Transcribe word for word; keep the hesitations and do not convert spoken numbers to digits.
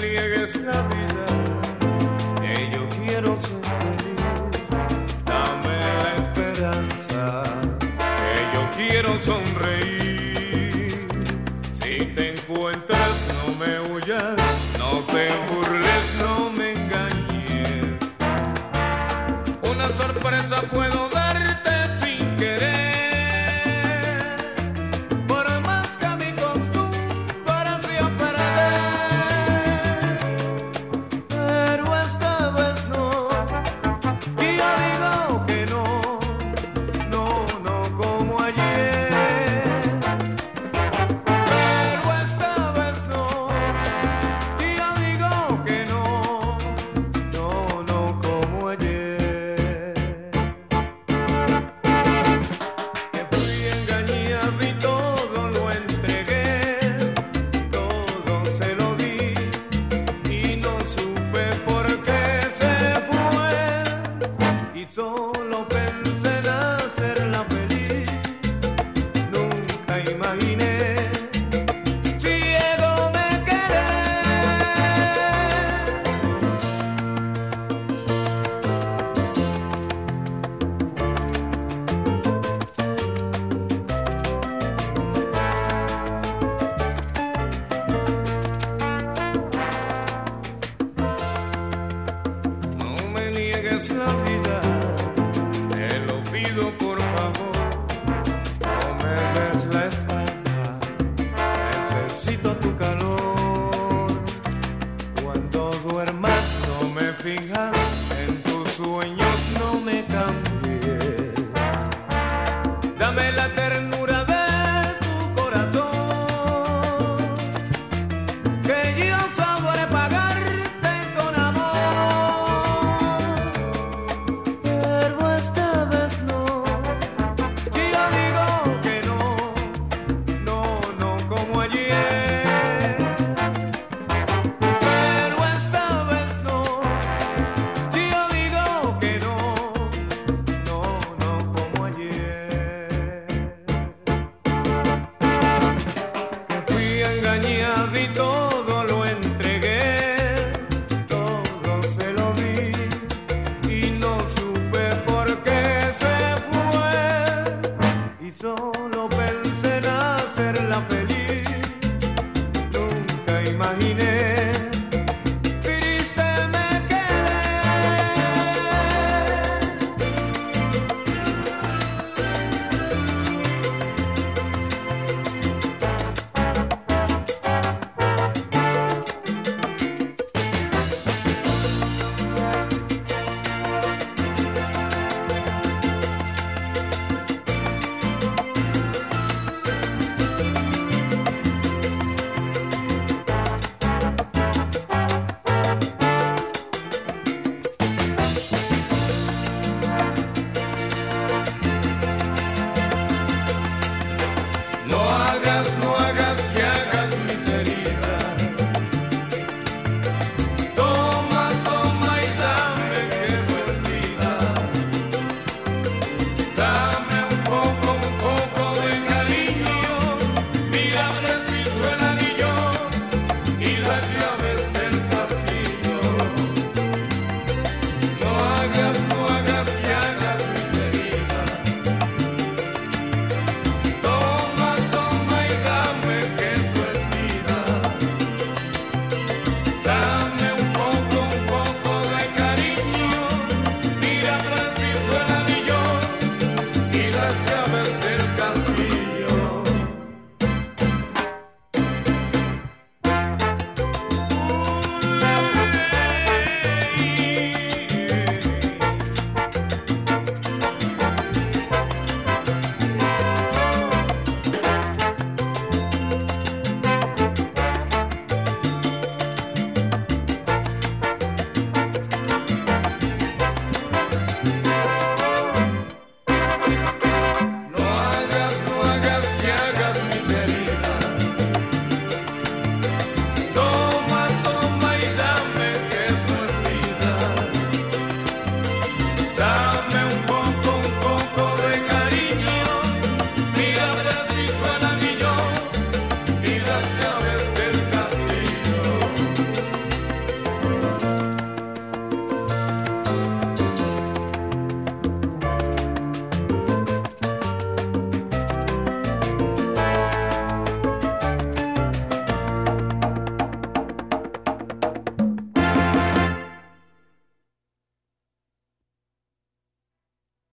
niegues la vida, que yo quiero ser feliz. Dame la esperanza, que yo quiero sonreír. Si te encuentras, no me huyas, no te burles, no me engañes. Una sorpresa puedo darte sin querer. Solo pensé en hacerla feliz, nunca imaginé ciego me quedé. No me niegues la vida, por favor, no me des la espalda, necesito tu calor. Cuando duermas no me fijas, en tus sueños no me cambies. Dame la ternura de tu corazón, que yo sabré pagarte con amor. Pero esta vez no. Y todo lo entregué, todo se lo di, y no supe por qué se fue. Y solo pensé en hacerla feliz, nunca imaginé